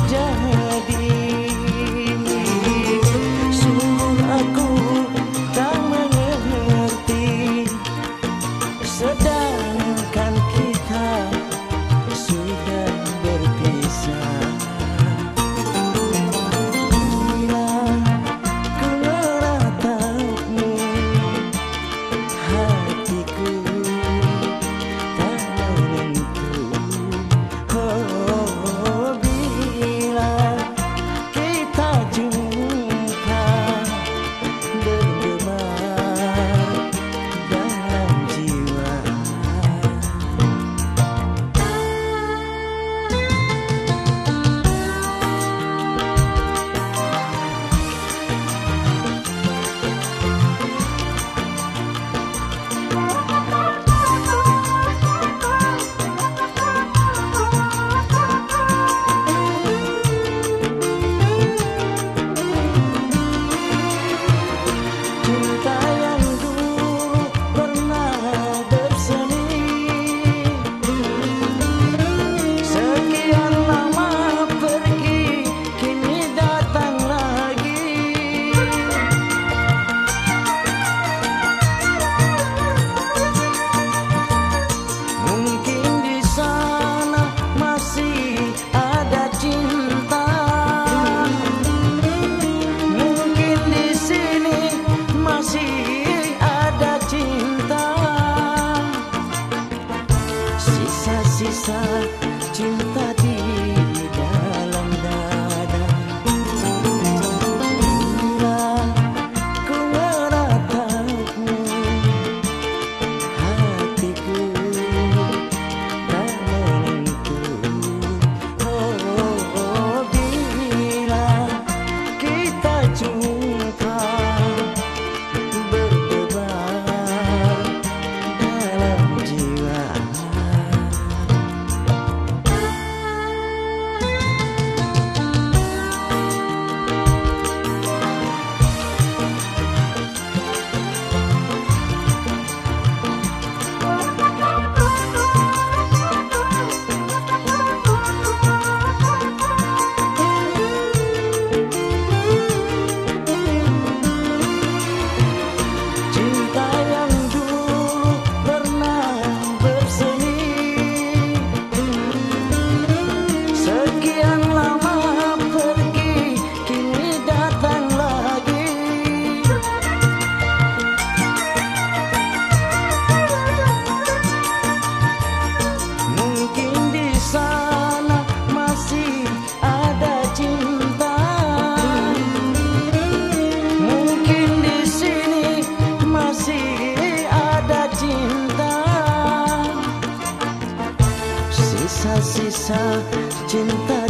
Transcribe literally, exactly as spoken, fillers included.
jadi. Sungguh aku tak mengerti, sedangkan kita sudah berpisah. Bila ku meratapmu, hatiku tak menentu. Oh, bila kita jumpa, bergema dalam jiwa. Cinta yang dulu pernah bersemi, sekian lama pergi, kini datang lagi. Mungkin di sana masih ada cinta, mungkin di sini masih ada cinta. Sisa-sisa cinta di dalam dada. Bila ku meratapmu, hatiku tak menentu. Oh, bila kita jumpa, berdebar dalam jiwa. Cinta yang dulu pernah bersemi, sekian lama pergi, kini datang lagi. Mungkin di sana masih ada cinta, mungkin di sini masih ada cinta. Sisa-sisa cinta